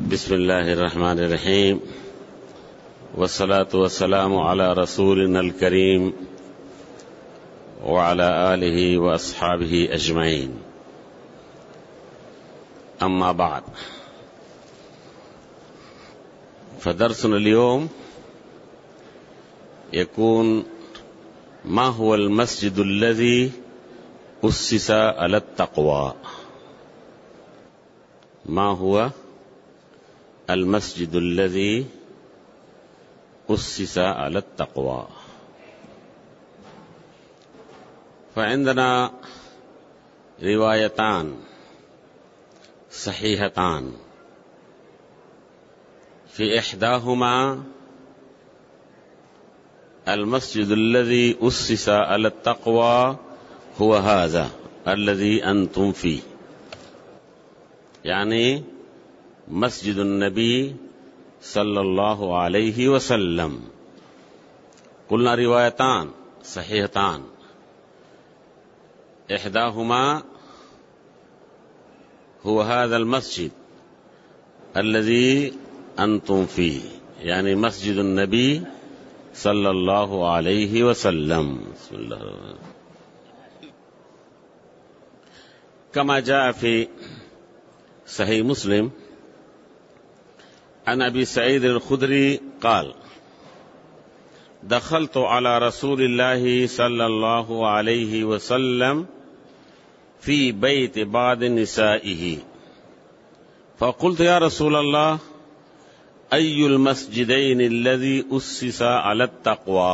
बिस्मिल्लाहिर्रहमानिर्रहीम वस्सलातु वस्सलामु अला रसूलिनल करीम व अला आलिहि व अस्हाबिहि अजमईन। अम्मा बाद, फदर्सुना अल-यौम यकून मा हुवा अल-मस्जिदुल्लज़ी उस्सिसा अला तक़वा। मा हुवा अल-मस्जिदुल्लज़ी उस्सिसा अला तक़वा। फ़अंदना रिवायतान सहीहतान फ़ी इहदाहुमा अल-मस्जिदुल्लज़ी उस्सिसा अला तक़वा हुवा हाज़ा अल्लज़ी अंतुम फ़ीह, यानी मस्जिदुन नबी सल्लल्लाहु अलैहि वसल्लम। कुलना रिवायतान सहीहतान, इहदाहुमा हुवा हाज़ल मस्जिद अल्लज़ी अंतुम फ़ीह, यानी मस्जिदुन नबी सल्लल्लाहु अलैहि वसल्लम। कमा जाअ फ़ी सहीह मुस्लिम अन अबी सईद अल-खुदरी क़ाल दखलतु अला रसूलिल्लाहि सल्लल्लाहु अलैहि वसल्लम फ़ी बैत बाद निसाइही फ़क़ुल्तु या रसूलल्लाह अय्युल मस्जिदैनि अल्लज़ी उस्सिसा अला तक़वा।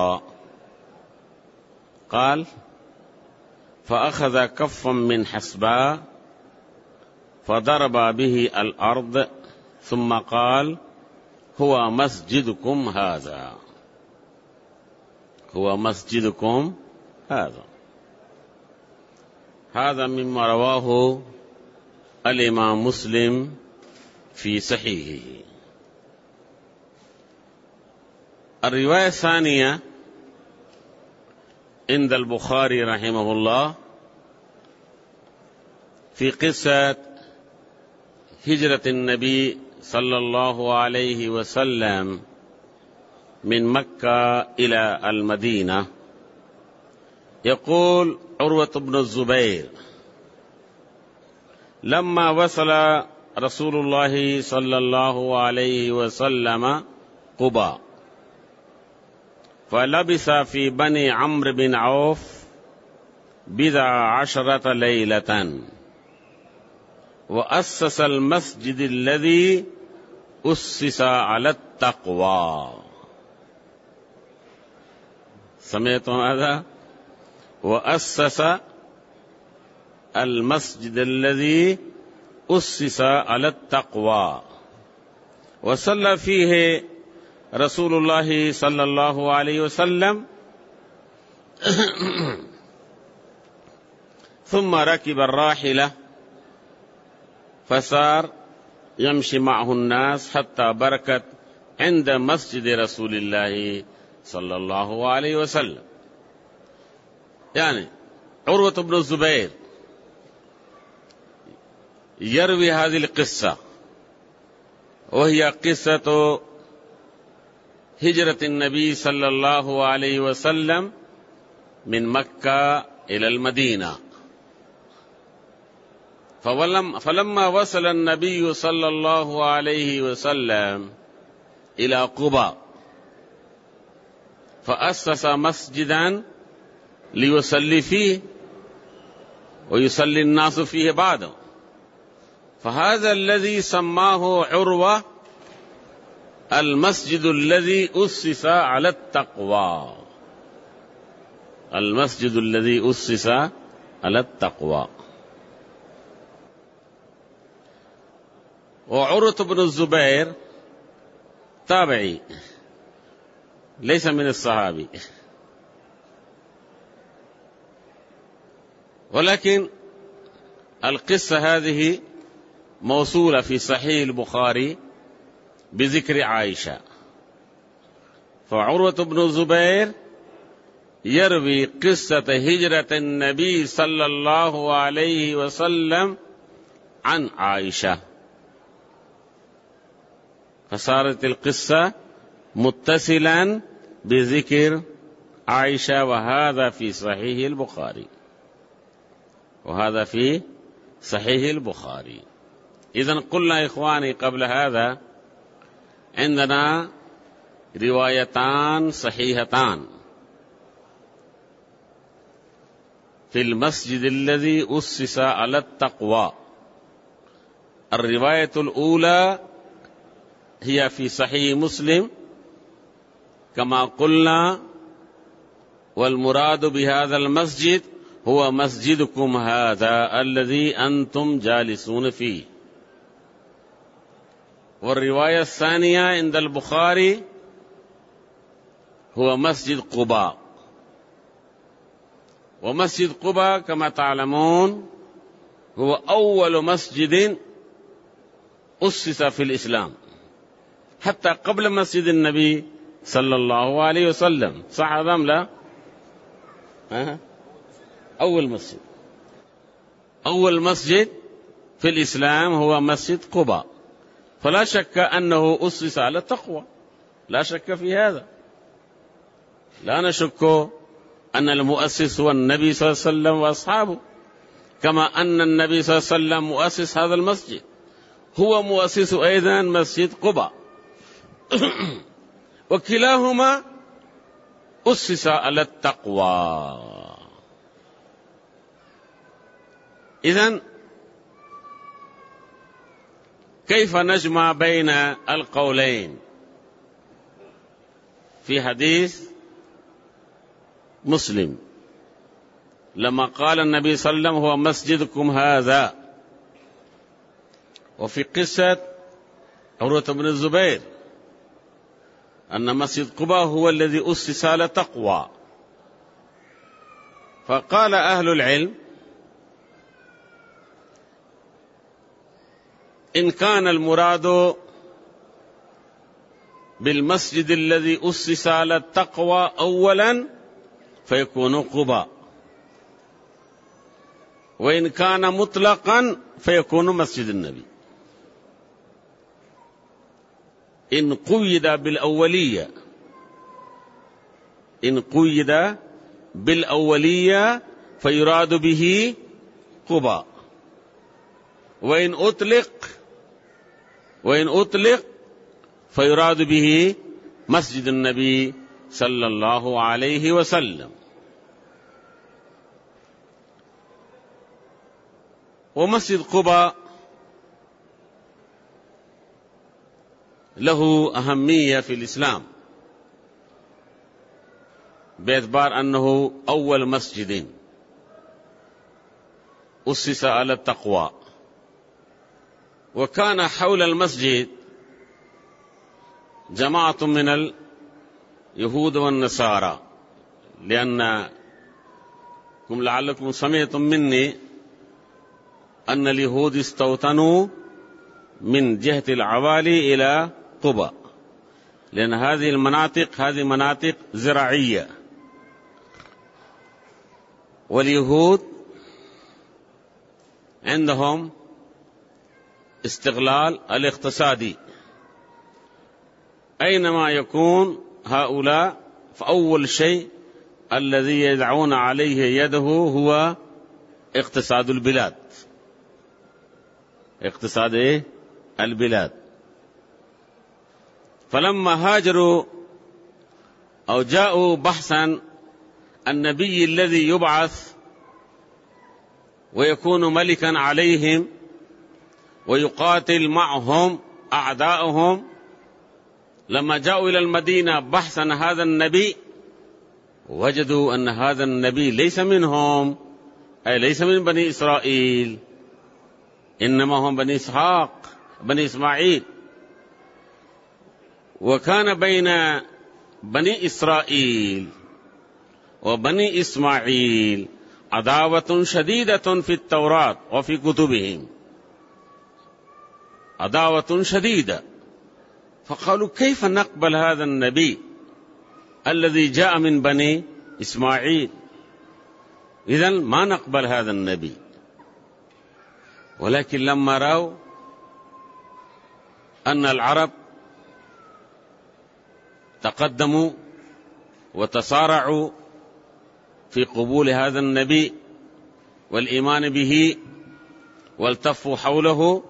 क़ाल फ़अख़ज़ कफ़्फ़न मिन हस्बा फ़दरब बिही अल-अर्द सुम्मा क़ाल हुवा मस्जिदुकुम हाज़ा, हुवा मस्जिदुकुम हाज़ा। हाज़ा मिम्मा रवाहु अल-इमाम मुस्लिम फ़ी सहीहिही। الرواية الثانية عند البخاري رحمه الله في قصة هجرة النبي صلى الله عليه وسلم من مكة إلى المدينة. يقول عروة بن الزبير لما وصل رسول الله صلى الله عليه وسلم قباء فلبث في بني عمرو بن عوف 10 ليلة وأسس المسجد الذي أسس على التقوى. سمعتم هذا؟ وأسس المسجد الذي أسس على التقوى وصلى فيه رسول الله صلى الله عليه وسلم ثم ركب الراحلة فسار يمشي معه الناس حتى بركت عند مسجد رسول الله صلى الله عليه وسلم. يعني عروة بن الزبير يروي هذه القصة، وهي قصة هجرة النبي صلى الله عليه وسلم من مكة إلى المدينة. فلما وصل النبي صلى الله عليه وسلم إلى قباء فأسس مسجدا ليصلي فيه ويصلي الناس فيه بعده، فهذا الذي سماه عروة المسجد الذي أسس على التقوى. المسجد الذي أسس على التقوى. وعروة بن الزبير تابعي ليس من الصحابي، ولكن القصة هذه موصولة في صحيح البخاري بذكر عائشة. فعروة بن الزبير يروي قصة هجرة النبي صلى الله عليه وسلم عن عائشة. فصارت القصة متصلا بذكر عائشة، وهذا في صحيح البخاري، وهذا في صحيح البخاري. إذن قلنا إخواني قبل هذا عندنا روايتان صحيحتان في المسجد الذي أسس على التقوى. الرواية الأولى هي في صحيح مسلم كما قلنا، والمراد بهذا المسجد هو مسجدكم هذا الذي أنتم جالسون فيه. والرواية الثانية عند البخاري هو مسجد قباء. ومسجد قباء كما تعلمون هو أول مسجد أسس في الإسلام، حتى قبل مسجد النبي صلى الله عليه وسلم. صح أم لا؟ أول مسجد في الإسلام هو مسجد قباء، فلا شك أنه أسس على التقوى، لا شك في هذا. لا نشك أن المؤسس هو النبي صلى الله عليه وسلم وأصحابه، كما أن النبي صلى الله عليه وسلم مؤسس هذا المسجد، هو مؤسس أيضا مسجد قباء. وكلاهما أسس على التقوى. إذن كيف نجمع بين القولين؟ في حديث مسلم لما قال النبي صلى الله عليه وسلم هو مسجدكم هذا، وفي قصة عروة بن الزبير أن مسجد قباء هو الذي أسس على تقوى. فقال أهل العلم إن كان المراد بالمسجد الذي أسس على التقوى أولا فيكون قباء، وإن كان مطلقا فيكون مسجد النبي. إن قيد بالأولية فيراد به قباء، وإن أطلق فيراد به مسجد النبي صلى الله عليه وسلم. ومسجد قباء له أهمية في الإسلام باعتبار أنه أول مسجد أسس على التقوى، وكان حول المسجد جماعة من اليهود والنصارى، لأنكم لعلكم سمعتم مني أن اليهود استوطنوا من جهة العوالي إلى قباء، لأن هذه مناطق زراعية، واليهود عندهم استغلال الاقتصادي. أينما يكون هؤلاء فأول شيء الذي يدعون عليه يده هو اقتصاد البلاد. اقتصاد البلاد. فلما هاجروا أو جاءوا بحثا النبي الذي يبعث ويكون ملكا عليهم ويقاتل معهم أعداؤهم، لما جاءوا إلى المدينة بحثا هذا النبي وجدوا أن هذا النبي ليس منهم، أي ليس من بني إسرائيل، إنما هم بني إسحاق بني إسماعيل. وكان بين بني إسرائيل وبني إسماعيل عداوة شديدة في التوراة وفي كتبهم، عداوة شديدة. فقالوا كيف نقبل هذا النبي الذي جاء من بني إسماعيل؟ إذن ما نقبل هذا النبي. ولكن لما رأوا أن العرب تقدموا وتصارعوا في قبول هذا النبي والإيمان به والتفوا حوله،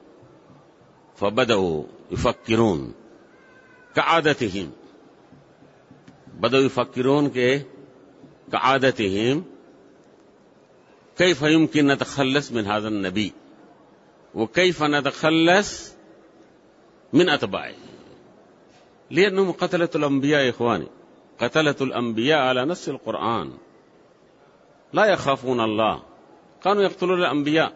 فبدأوا يفكرون كعادتهم، بدأوا يفكرون كعادتهم كيف يمكن نتخلص من هذا النبي وكيف نتخلص من أتباعه، لأنهم قتلة الأنبياء يا إخواني، قتلة الأنبياء على نص القرآن، لا يخافون الله، كانوا يقتلون الأنبياء.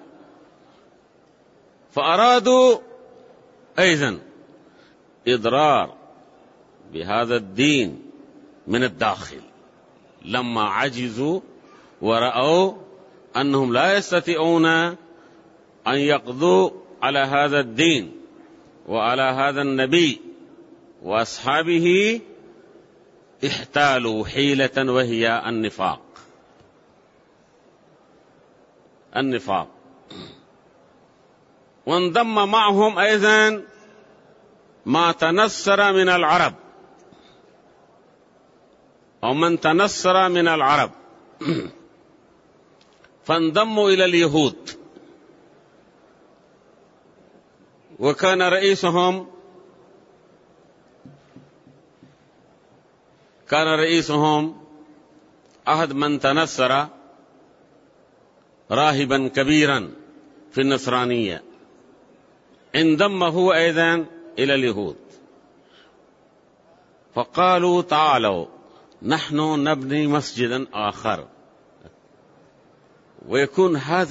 فأرادوا أيضا إضرار بهذا الدين من الداخل، لما عجزوا ورأوا أنهم لا يستطيعون أن يقضوا على هذا الدين وعلى هذا النبي وأصحابه، احتالوا حيلة وهي النفاق. وانضم معهم أيضا ما تنصر من العرب أو من تنصر من العرب فانضموا إلى اليهود، وكان رئيسهم أحد من تنصر راهبا كبيرا في النصرانية، انضم هو أيضا إلى اليهود، فقالوا تعالوا نحن نبني مسجدا آخر، ويكون هذا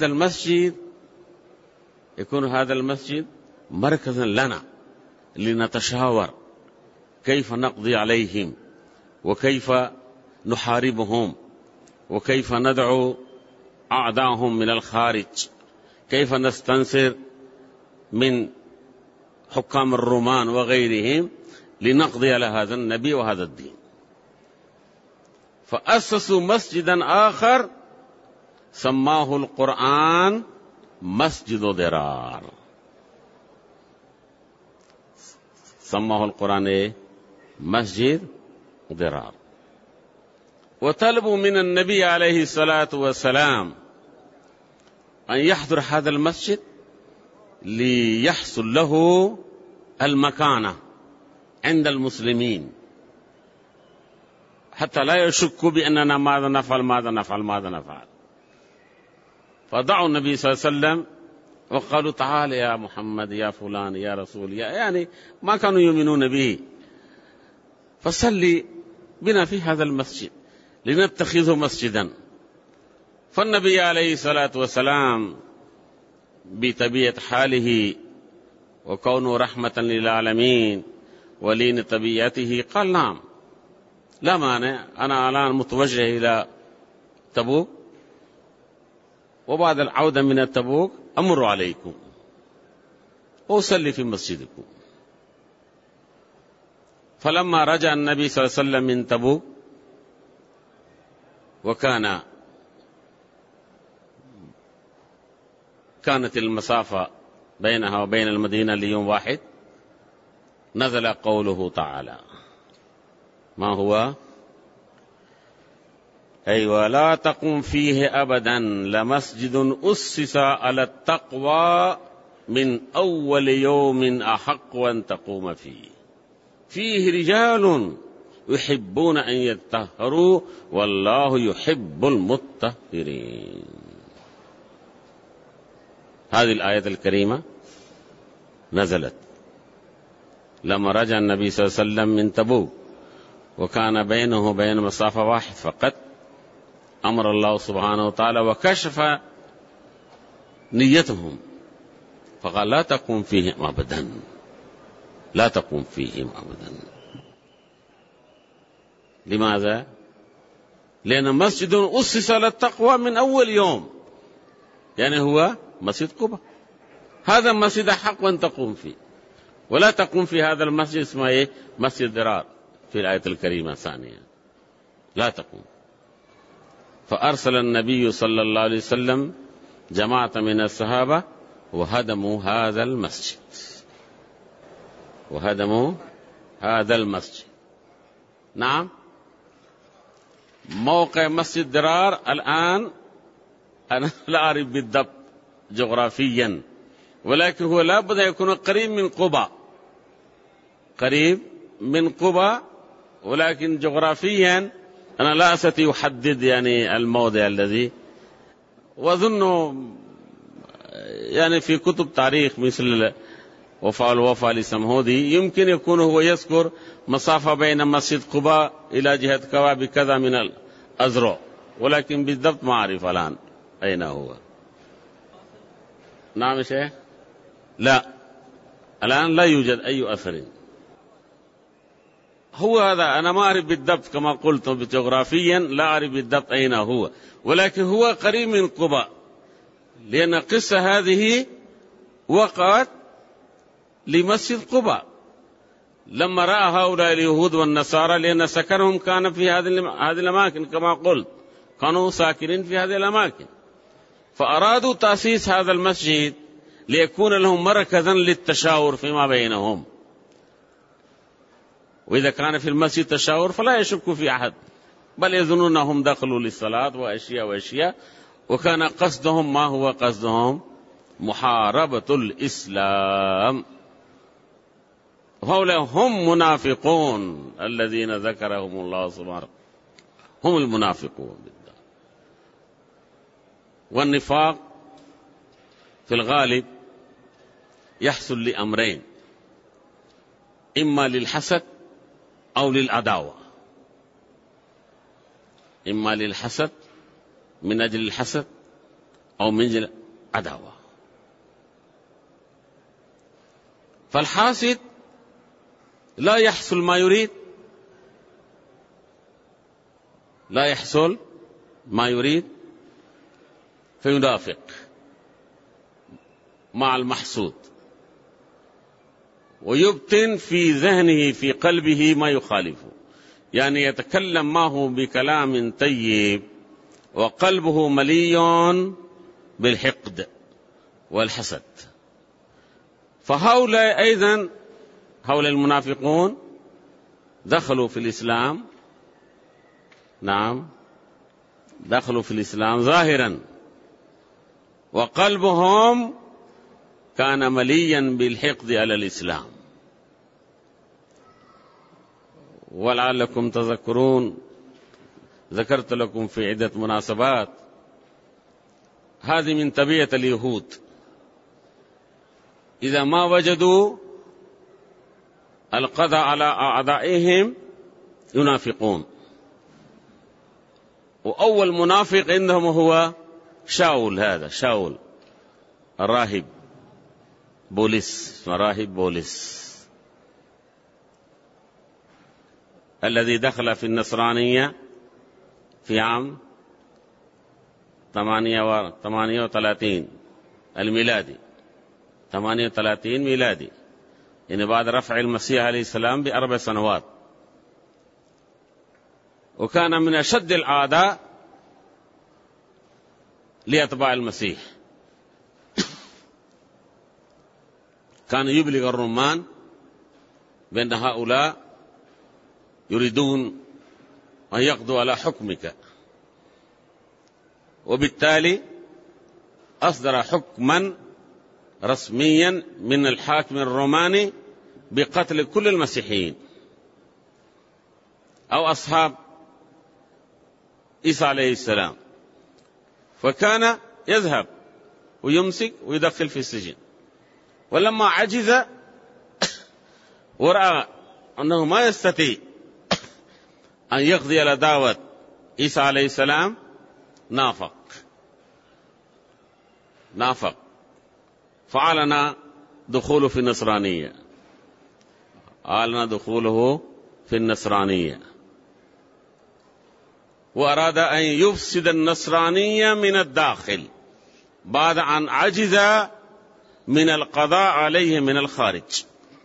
المسجد مركزا لنا لنتشاور كيف نقضي عليهم وكيف نحاربهم وكيف ندعو أعداءهم من الخارج، كيف نستنصر من حكام الرومان وغيرهم لنقضي على هذا النبي وهذا الدين. فأسسوا مسجدا آخر سماه القرآن مسجد ضرار، سماه القرآن مسجد ضرار. وطلبوا من النبي عليه الصلاة والسلام أن يحضر هذا المسجد ليحصل له المكانة عند المسلمين، حتى لا يشكوا بأننا ماذا نفعل. فدعوا النبي صلى الله عليه وسلم وقالوا تعال يا محمد يا فلان يا رسول يعني ما كانوا يؤمنون به، فصلي بنا في هذا المسجد لنتخذه مسجدا. فالنبي عليه الصلاة والسلام بطبيعة حاله وكونه رحمة للعالمين ولين طبيعته قال نعم لا مانع، أنا الآن متوجه إلى تبوك، وبعد العودة من التبوك أمر عليكم وأصلي في مسجدكم. فلما رجع النبي صلى الله عليه وسلم من تبوك كانت المسافة بينها وبين المدينة ليوم واحد، نزل قوله تعالى ما هو؟ لا تقم فيه أبدا لمسجد أسس على التقوى من أول يوم أحق أن تقوم فيه رجال يحبون أن يتطهروا والله يحب المطهرين. هذه الآية الكريمة نزلت لما رجع النبي صلى الله عليه وسلم من تبوك وكان بينه وبين مسافة واحد فقط، أمر الله سبحانه وتعالى وكشف نيتهم فقال لا تقوم فيهم أبدا، لا تقوم فيهم أبدا. لماذا؟ لأن مسجد أسس على التقوى من أول يوم، يعني هو مسجد قباء، هذا مسجد حق أن تقوم فيه، ولا تقوم في هذا المسجد اسمه مسجد ضرار في الآية الكريمة الثانية، لا تقوم. فأرسل النبي صلى الله عليه وسلم جماعة من الصحابة وهدموا هذا المسجد، نعم. موقع مسجد درار الآن أنا لا أعرف بالضبط جغرافيا، ولكن هو لا بد أن يكون قريب من قباء، قريب من قباء، ولكن جغرافيا أنا لا أستطيع أحدد يعني الموضع الذي، وأظن يعني في كتب تاريخ مثل وفاء الوفاء لسمهودي يمكن يكون هو يذكر مسافة بين مسجد قباء إلى جهة كواب كذا من الأذرع، ولكن بالضبط ما أعرف الآن أين هو. نعم شيخ؟ لا، الآن لا يوجد أي أثر. هو هذا أنا ما أعرف بالضبط كما قلت، جغرافيا لا أعرف بالضبط أين هو، ولكن هو قريب من قباء، لأن القصة هذه وقعت لمسجد قباء لما رأى هؤلاء اليهود والنصارى، لأن سكنهم كان في هذه الأماكن كما قلت، كانوا ساكنين في هذه الأماكن، فأرادوا تأسيس هذا المسجد ليكون لهم مركزا للتشاور فيما بينهم، وإذا كان في المسجد تشاور فلا يشك في أحد، بل يظنون أنهم دخلوا للصلاة وأشياء، وكان قصدهم ما هو قصدهم؟ محاربة الإسلام. هؤلاء هم منافقون الذين ذكرهم الله سبحانه، هم المنافقون بالله. والنفاق في الغالب يحصل لأمرين، إما للحسد أو للعداوة، إما للحسد من أجل الحسد أو من أجل العداوة. فالحاسد لا يحصل ما يريد، لا يحصل ما يريد فينافق مع المحسود، ويبطن في ذهنه في قلبه ما يخالفه، يعني يتكلم معه بكلام طيب وقلبه مليء بالحقد والحسد. فهؤلاء أيضا هؤلاء المنافقون دخلوا في الإسلام، نعم دخلوا في الإسلام ظاهرا، وقلبهم كان مليا بالحقد على الإسلام. ولعلكم تذكرون ذكرت لكم في عدة مناسبات هذه من طبيعة اليهود، إذا ما وجدوا القضاء على أعدائهم ينافقون. وأول منافق عندهم هو شاول، هذا شاول الراهب بولس، راهب بولس الذي دخل في النصرانية في عام 38 الميلادي، 38 ميلادي، يعني بعد رفع المسيح عليه السلام ب4 سنوات، وكان من أشد الأعداء لأتباع المسيح. كان يبلغ الرومان بأن هؤلاء يريدون أن يقضوا على حكمك، وبالتالي أصدر حكما رسميا من الحاكم الروماني بقتل كل المسيحيين أو أصحاب عيسى عليه السلام، فكان يذهب ويمسك ويدخل في السجن. ولما عجز ورأى أنه ما يستطيع أن يقضي على دعوة عيسى عليه السلام نافق فأعلن دخوله في النصرانية، أعلن دخوله في النصرانية، وأراد أن يفسد النصرانية من الداخل بعد أن عجز من القضاء عليه من الخارج.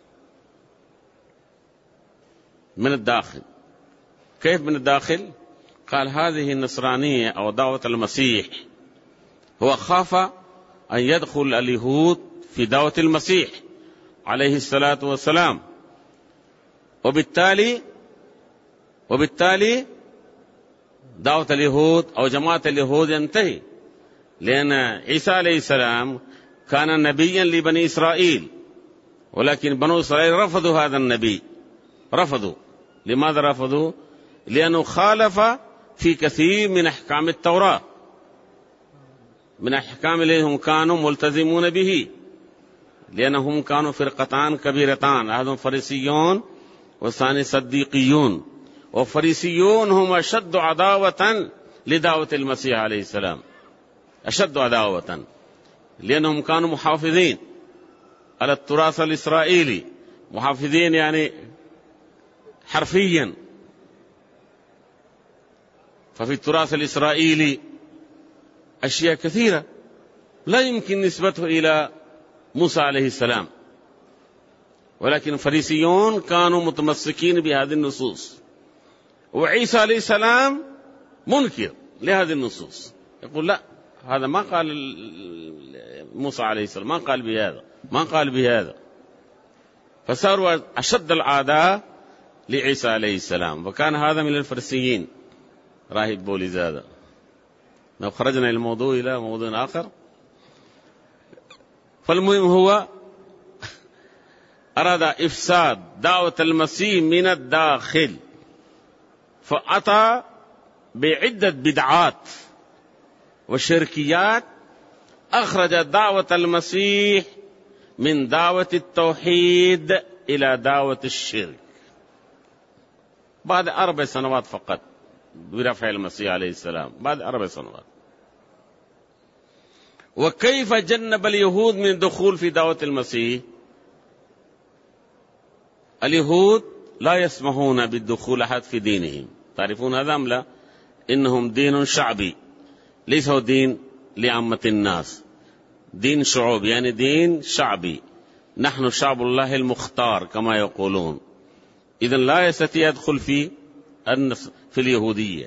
من الداخل، كيف من الداخل؟ قال هذه النصرانية أو دعوة المسيح، هو خاف أن يدخل اليهود في دعوة المسيح عليه الصلاة والسلام، وبالتالي وبالتالي دعوة اليهود أو جماعة اليهود ينتهي، لأن عيسى عليه السلام كان نبيا لبني إسرائيل، ولكن بنو إسرائيل رفضوا هذا النبي، رفضوا. لماذا رفضوا؟ لأنه خالف في كثير من أحكام التوراة، من أحكام التي هم كانوا ملتزمون به، لأنهم كانوا فرقتان كبيرتان، أحدهم فريسيون والثاني صديقيون. والفريسيون هم أشد عداوة لدعوة المسيح عليه السلام، أشد عداوة، لأنهم كانوا محافظين على التراث الإسرائيلي، محافظين يعني حرفيا. ففي التراث الإسرائيلي أشياء كثيرة لا يمكن نسبته إلى موسى عليه السلام، ولكن الفريسيون كانوا متمسكين بهذه النصوص، وعيسى عليه السلام منكر لهذه النصوص، يقول لا، هذا ما قال موسى عليه السلام، ما قال بهذا، ما قال بهذا. فصاروا أشد العداء لعيسى عليه السلام، وكان هذا من الفريسيين راهب بوليس هذا. لو خرجنا الموضوع إلى موضوع آخر، فالمهم هو أراد إفساد دعوة المسيح من الداخل، فأتى بعدة بدعات وشركيات أخرج دعوة المسيح من دعوة التوحيد إلى دعوة الشرك بعد 4 سنوات فقط برفع المسيح عليه السلام، بعد 4 سنوات. وكيف جنب اليهود من الدخول في دعوة المسيح؟ اليهود لا يسمحون بالدخول أحد في دينهم، تعرفون هذا أم لا؟ إنهم دين شعبي، ليس هو دين لعامة الناس، دين شعوب، يعني دين شعبي، نحن شعب الله المختار كما يقولون. إذن لا يستطيع يدخل في اليهودية.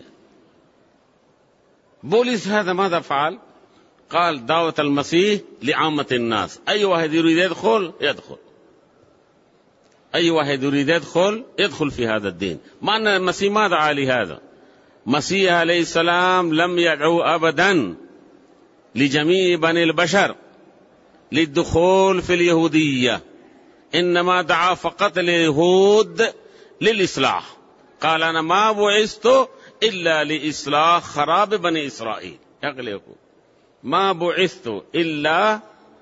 بولس هذا ماذا فعل؟ قال دعوة المسيح لعامة الناس، أي واحد يريد يدخل يدخل، أي واحد يريد يدخل في هذا الدين. معنى المسيح ما دعا لهذا، مسيح عليه السلام لم يدعو أبدا لجميع بني البشر للدخول في اليهودية، إنما دعا فقط اليهود للإصلاح. قال أنا ما بعثت إلا لإصلاح خراب بني إسرائيل، يقول ما بعثت إلا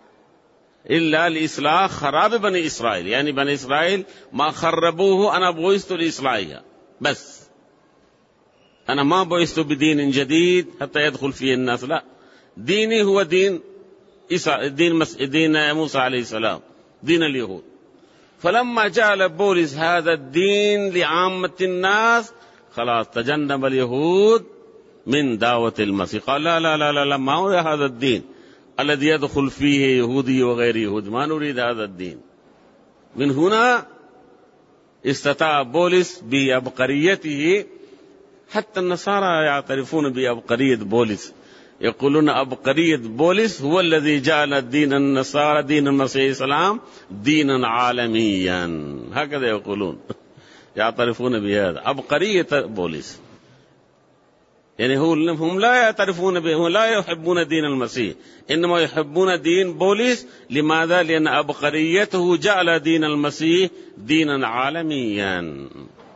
لإصلاح خراب بني إسرائيل، يعني بني إسرائيل ما خربوه أنا بعثت لإصلاحها بس، أنا ما بعثت بدين جديد حتى يدخل فيه الناس، لا، ديني هو دين موسى عليه السلام، دين اليهود. فلما جعل بولس هذا الدين لعامة الناس خلاص تجنب اليهود من دعوة المسيح، قال لا لا لا لا، ما هو هذا الدين الذي يدخل فيه يهودي وغير يهودي، ما نريد هذا الدين. من هنا استطاع بولس بعبقريته، حتى النصارى يعترفون بعبقرية بولس، يقولون عبقرية بولس هو الذي جعل دين النصارى دين المسيح السلام دينا عالميا، هكذا يقولون، يعترفون بهذا عبقرية بولس. يعني هم لا يعترفون به، هم لا يحبون دين المسيح، إنما يحبون دين بولس. لماذا؟ لأن عبقريته جعل دين المسيح دينا عالميا.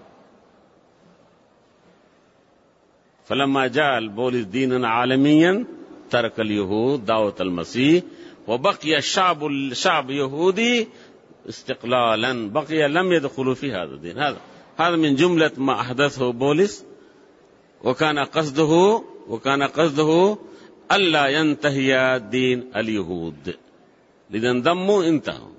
فلما جعل بولس دينا عالميا ترك اليهود دعوة المسيح، وبقي الشعب يهودي استقلالا، بقي لم يدخلوا في هذا الدين. هذا من جملة ما أحدثه بولس، وكان قصده ألا ينتهي دين اليهود، لذا انضموا انتهوا.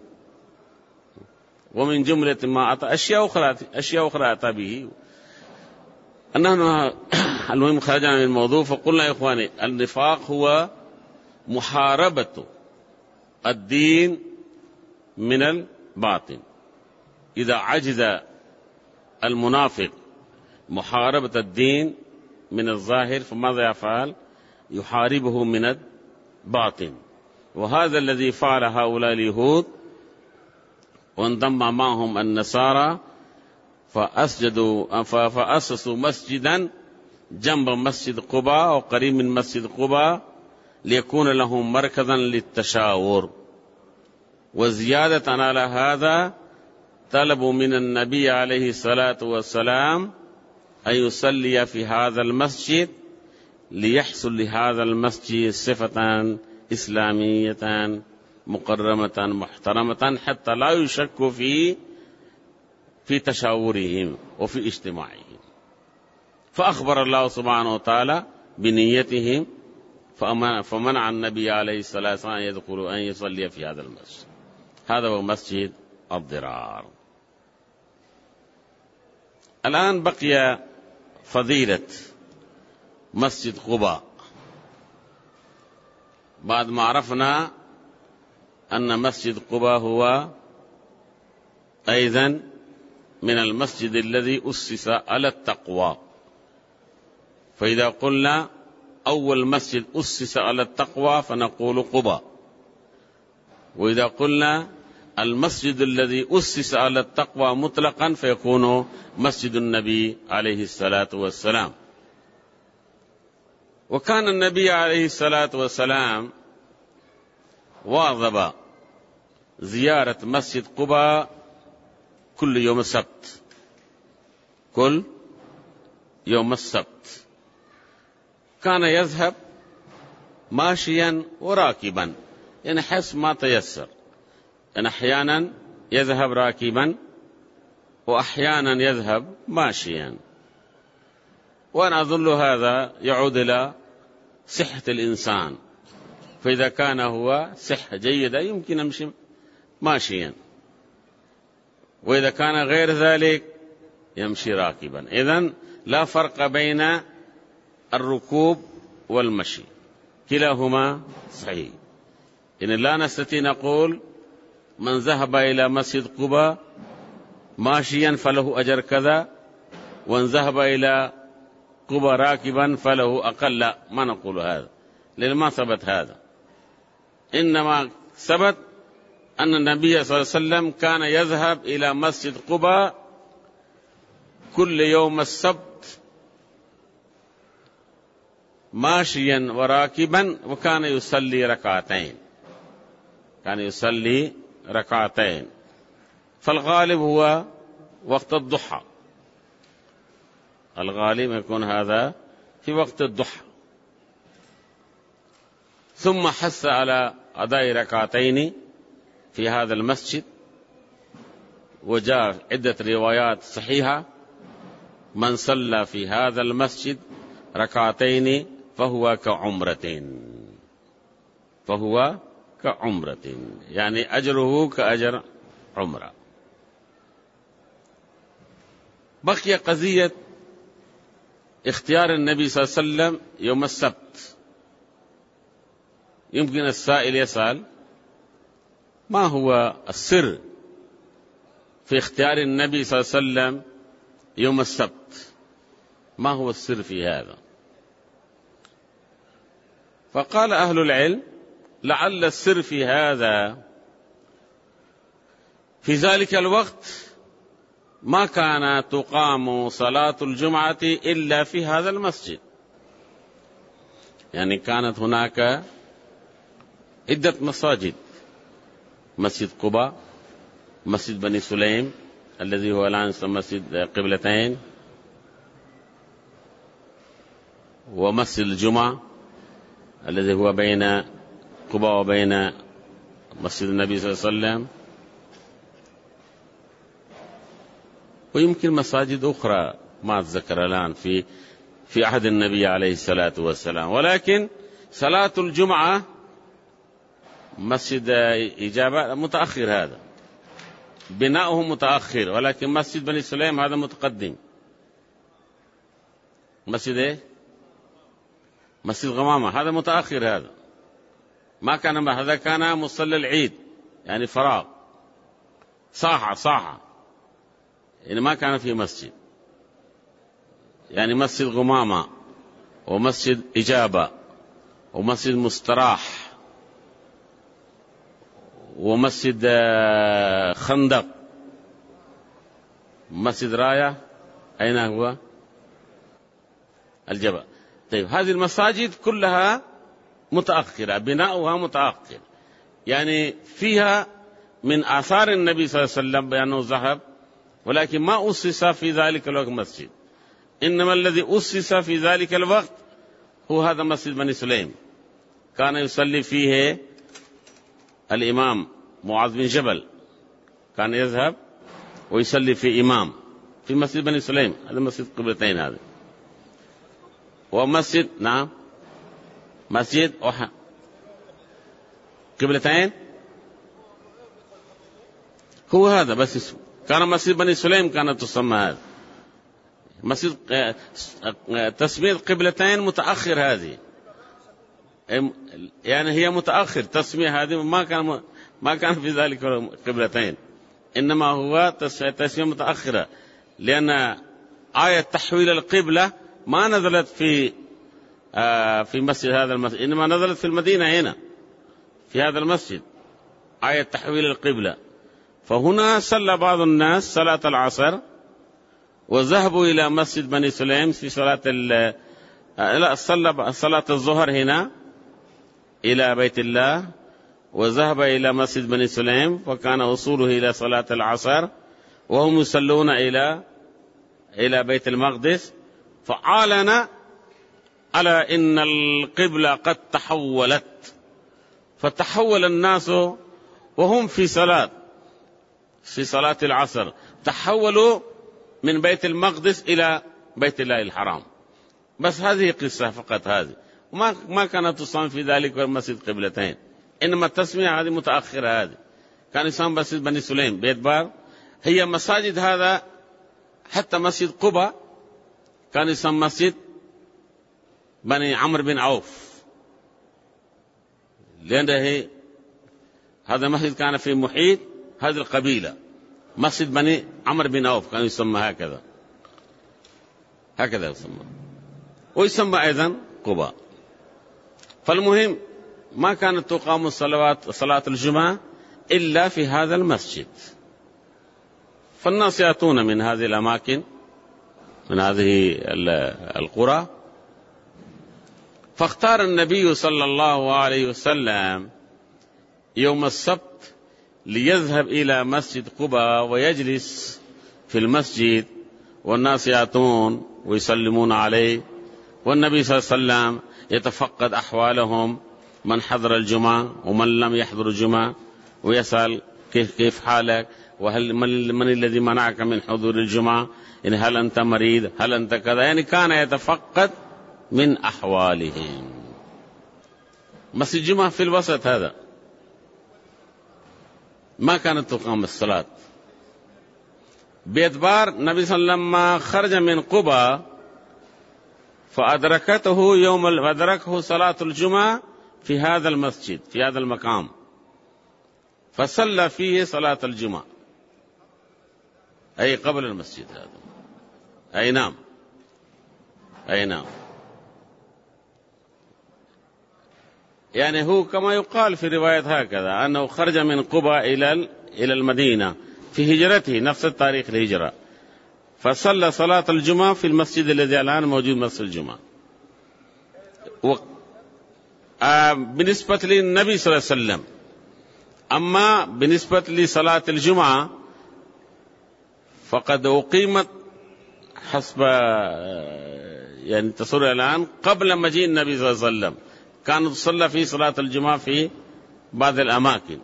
ومن جملة ما أتى أشياء أخرى أتى به. أننا المهم خرجنا من الموضوع، فقلنا يا إخواني النفاق هو محاربة الدين من الباطن. إذا عجز المنافق محاربة الدين من الظاهر فماذا يفعل؟ يحاربه من الباطن. وهذا الذي فعل هؤلاء اليهود، وانضم معهم النصارى فأسسوا مسجدا جنب مسجد قباء وقريب من مسجد قباء ليكون لهم مركزا للتشاور. وزيادة على هذا طلبوا من النبي عليه الصلاة والسلام أن يصلي في هذا المسجد ليحصل لهذا المسجد صفة إسلامية مكرمة محترمة حتى لا يشك في تشاورهم وفي اجتماعهم. فأخبر الله سبحانه وتعالى بنيتهم فمنع النبي عليه الصلاة والسلام أن يدخل أن يصلي في هذا المسجد. هذا هو مسجد الضرار. الآن بقي فضيلة مسجد قباء. بعد ما عرفنا أن مسجد قباء هو أيضا من المسجد الذي أسس على التقوى، فإذا قلنا أول مسجد أسس على التقوى فنقول قباء، وإذا قلنا المسجد الذي أسس على التقوى مطلقا فيكون مسجد النبي عليه الصلاة والسلام. وكان النبي عليه الصلاة والسلام واظب زيارة مسجد قباء كل يوم السبت، كل يوم السبت كان يذهب ماشيا وراكبا، يعني حسب ما تيسر، يعني أحيانا يذهب راكبا وأحيانا يذهب ماشيا. وأنا أظن هذا يعود إلى صحة الإنسان، فإذا كان هو صحة جيدة يمكن يمشي ماشيا، وإذا كان غير ذلك يمشي راكبا. إذن لا فرق بين الركوب والمشي، كلاهما صحيح. إن لا نستطيع نقول من ذهب إلى مسجد قباء ماشيا فله أجر كذا، ومن ذهب إلى قباء راكبا فله أقل، لا، ما نقول هذا لأن ما ثبت هذا. إنما ثبت أن النبي صلى الله عليه وسلم كان يذهب إلى مسجد قباء كل يوم السبت ماشيا وراكبا، وكان يصلي ركعتين، كان يصلي ركعتين. فالغالب هو وقت الضحى، الغالب يكون هذا في وقت الضحى. ثم حث على أداء ركعتين في هذا المسجد، وجاء عدة روايات صحيحة: من صلى في هذا المسجد ركعتين فهو كعمرة، فهو كعمرة، يعني أجره كأجر عمرة. بقي قضية اختيار النبي صلى الله عليه وسلم يوم السبت. يمكن السائل يسأل: ما هو السر في اختيار النبي صلى الله عليه وسلم يوم السبت؟ ما هو السر في هذا؟ فقال أهل العلم: لعل السر في هذا في ذلك الوقت ما كان تقام صلاة الجمعة إلا في هذا المسجد، يعني كانت هناك عدة مساجد: مسجد قباء، مسجد بني سليم الذي هو الآن مسجد قبلتين، ومسجد الجمعة الذي هو بين قباء وبين مسجد النبي صلى الله عليه وسلم، ويمكن مساجد أخرى ما أتذكر الآن في عهد النبي عليه الصلاة والسلام. ولكن صلاة الجمعة مسجد إجابة متأخر، هذا بناؤه متأخر، ولكن مسجد بني سليم هذا متقدم. مسجد إيه؟ مسجد غمامة هذا متأخر، هذا ما كان، هذا كان مصلى العيد، يعني فراغ، صاحة يعني ما كان في مسجد. يعني مسجد غمامة ومسجد إجابة ومسجد مستراح ومسجد خندق مسجد راية أين هو؟ الجبل. طيب هذه المساجد كلها متأخرة، بناؤها متأخر، يعني فيها من آثار النبي صلى الله عليه وسلم بأنه ذهب، ولكن ما أسس في ذلك الوقت مسجد، إنما الذي أسس في ذلك الوقت هو هذا مسجد بني سليم. كان يصلي فيه الإمام معاذ بن جبل، كان يذهب ويصلي في إمام في مسجد بني سليم، هذا مسجد قبلتين هذا. ومسجد نعم مسجد قبلتين هو هذا بس اسمه. كان مسجد بني سليم كانت تسمى هذا مسجد. تسمية قبلتين متأخر هذه، يعني هي متأخر تسمية هذه، ما كان في ذلك قبلتين، إنما هو تسمية متأخرة، لأن آية تحويل القبلة ما نزلت في مسجد هذا المسجد، إنما نزلت في المدينة هنا في هذا المسجد آية تحويل القبلة. فهنا صلى بعض الناس صلاة العصر وذهبوا إلى مسجد بني سليم في صلاة الظهر هنا إلى بيت الله، وذهب إلى مسجد بني سليم، فكان وصوله إلى صلاة العصر وهم يصلون إلى بيت المقدس، فأعلن على إن القبلة قد تحولت، فتحول الناس وهم في صلاة العصر، تحولوا من بيت المقدس إلى بيت الله الحرام. بس هذه قصة فقط هذه، وما كانت تصام في ذلك المسجد قبلتين، إنما التسمية هذه متأخرة. هذه كان يسمى مسجد بني سليم بيت بار. هي مساجد هذا حتى مسجد قباء كان يسمى مسجد بني عمرو بن عوف، لأنه هذا مسجد كان في محيط هذه القبيلة، مسجد بني عمرو بن عوف كان يسمى هكذا يسمى، ويسمى أيضا قباء. فالمهم ما كانت تقام صلاة الجمعة إلا في هذا المسجد، فالناس يأتون من هذه الأماكن من هذه القرى. فاختار النبي صلى الله عليه وسلم يوم السبت ليذهب إلى مسجد قباء ويجلس في المسجد، والناس يأتون ويسلمون عليه، والنبي صلى الله عليه وسلم يتفقد أحوالهم، من حضر الجمعة ومن لم يحضر الجمعة، ويسأل كيف حالك، من الذي منعك من حضور الجمعة، إن هل أنت مريض، هل أنت كذا، يعني كان يتفقد من أحوالهم. مسجد الجمعة في الوسط هذا ما كانت تقام الصلاة. بيت بار النبي صلى الله عليه وسلم لما خرج من قباء فأدركه صلاة الجمعة في هذا المسجد في هذا المقام، فصلى فيه صلاة الجمعة، أي قبل المسجد هذا. أي نعم. يعني هو كما يقال في رواية هكذا أنه خرج من قباء إلى المدينة في هجرته، نفس التاريخ الهجرة، فصلى صلاة الجمعة في المسجد الذي الآن موجود مسجد الجمعة. بالنسبة للنبي صلى الله عليه وسلم، أما بالنسبة لصلاة الجمعة فقد أقيمت حسب يعني تصور الآن قبل مجيء النبي صلى الله عليه وسلم، كانت تصلى في صلاة الجمعة في بعض الأماكن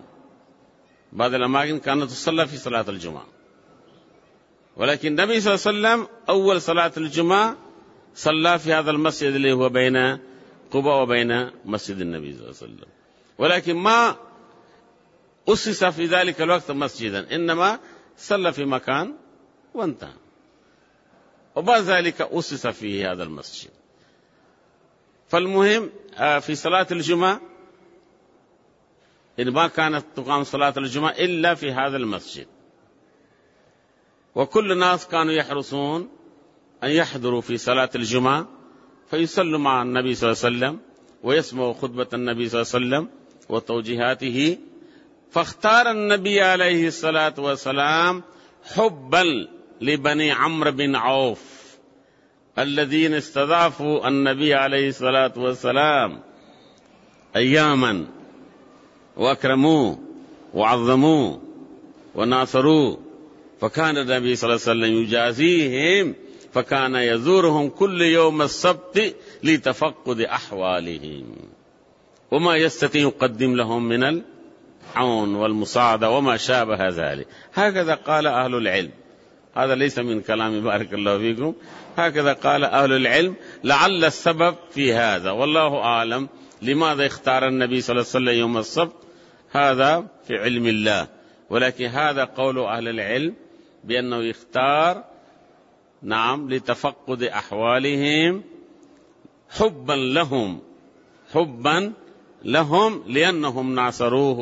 كانت تصلى في صلاة الجمعة، ولكن النبي صلى الله عليه وسلم أول صلاة الجمعة صلى في هذا المسجد اللي هو بين قباء وبين مسجد النبي صلى الله عليه وسلم، ولكن ما أسس في ذلك الوقت مسجدا، إنما صلى في مكان وانتهى، وبعد ذلك أسس فيه هذا المسجد. فالمهم في صلاة الجمعة إن ما كانت تقام صلاة الجمعة إلا في هذا المسجد، وكل الناس كانوا يحرصون أن يحضروا في صلاة الجمعة فيصلوا مع النبي صلى الله عليه وسلم ويسمعوا خطبة النبي صلى الله عليه وسلم وتوجيهاته. فاختار النبي عليه الصلاة والسلام حبا لبني عمرو بن عوف الذين استضافوا النبي عليه الصلاة والسلام أياما وأكرموه وعظموه وناصروه، فكان النبي صلى الله عليه وسلم يجازيهم، فكان يزورهم كل يوم السبت لتفقد أحوالهم وما يستطيع يقدم لهم من العون والمساعدة وما شابه ذلك. هكذا قال أهل العلم، هذا ليس من كلام بارك الله فيكم، هكذا قال أهل العلم. لعل السبب في هذا والله أعلم، لماذا اختار النبي صلى الله عليه وسلم يوم السبت هذا في علم الله، ولكن هذا قول أهل العلم بأنه يختار نعم لتفقد أحوالهم حبا لهم لأنهم ناصروه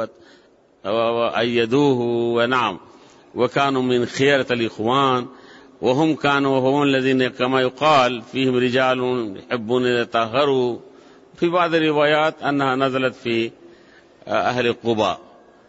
وأيدوه ونعم وكانوا من خيرة الإخوان، وهم كانوا الذين كما يقال فيهم رجال يحبون يتطهروا. في بعض الروايات أنها نزلت في أهل قباء،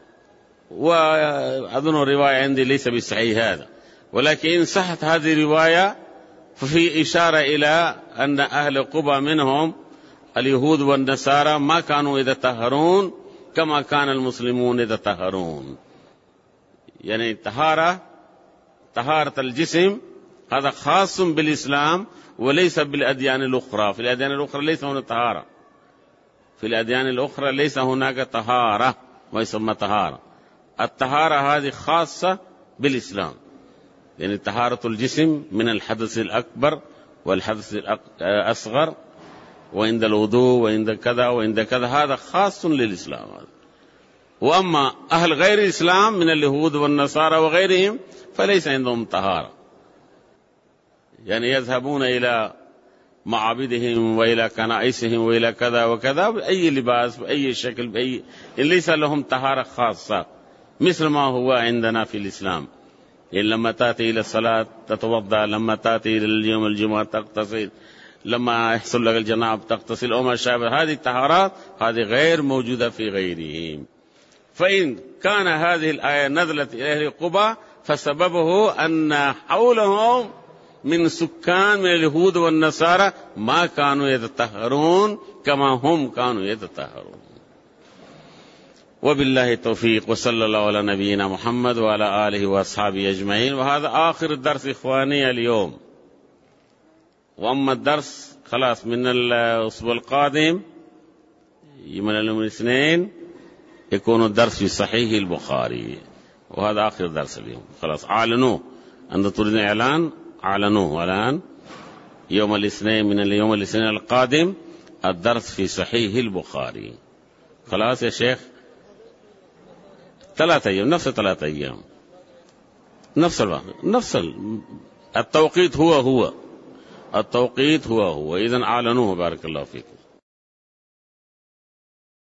وأظن الرواية عندي ليس بالصحيح هذا، ولكن إن صحت هذه الرواية ففي إشارة إلى أن أهل قباء منهم اليهود والنصارى ما كانوا يتطهرون كما كان المسلمون يتطهرون. يعني طهارة الجسم هذا خاص بالإسلام وليس بالأديان الأخرى. في الأديان الأخرى ليس هناك طهارة، في الأديان الأخرى ليس هناك طهارة ما يسمى طهارة. الطهارة هذه خاصة بالإسلام، يعني طهارة الجسم من الحدث الأكبر والحدث الأصغر، وعند الوضوء وعند كذا وعند كذا، هذا خاص للإسلام. وأما أهل غير الإسلام من اليهود والنصارى وغيرهم فليس عندهم طهارة، يعني يذهبون إلى معابدهم وإلى كنائسهم وإلى كذا وكذا بأي لباس بأي شكل بأي، ليس لهم طهارة خاصة مثل ما هو عندنا في الإسلام. يعني لما تأتي إلى الصلاة تتوضأ، لما تأتي إلى اليوم الجمعة تغتسل، لما يحصل لك الجناب تغتسل أو ما شابه. هذه الطهارات هذه غير موجودة في غيرهم. فإن كان هذه الآية نزلت إلى أهل قباء فسببه أن حولهم من سكان من اليهود والنصارى ما كانوا يتطهرون كما هم كانوا يتطهرون. وبالله التوفيق، وصلى الله على نبينا محمد وعلى آله وأصحابه أجمعين. وهذا آخر الدرس إخواني اليوم، وأما الدرس خلاص من الأسبوع القادم من اليوم الاثنين يكون الدرس في صحيح البخاري، وهذا آخر درس اليوم. خلاص أعلنوه، أنت تريدون إعلان أعلنوه الآن. يوم الاثنين من اليوم الاثنين القادم الدرس في صحيح البخاري. خلاص يا شيخ، 3 أيام، نفس 3 أيام، نفس الوقت، التوقيت هو التوقيت هو إذن أعلنوه. بارك الله فيكم.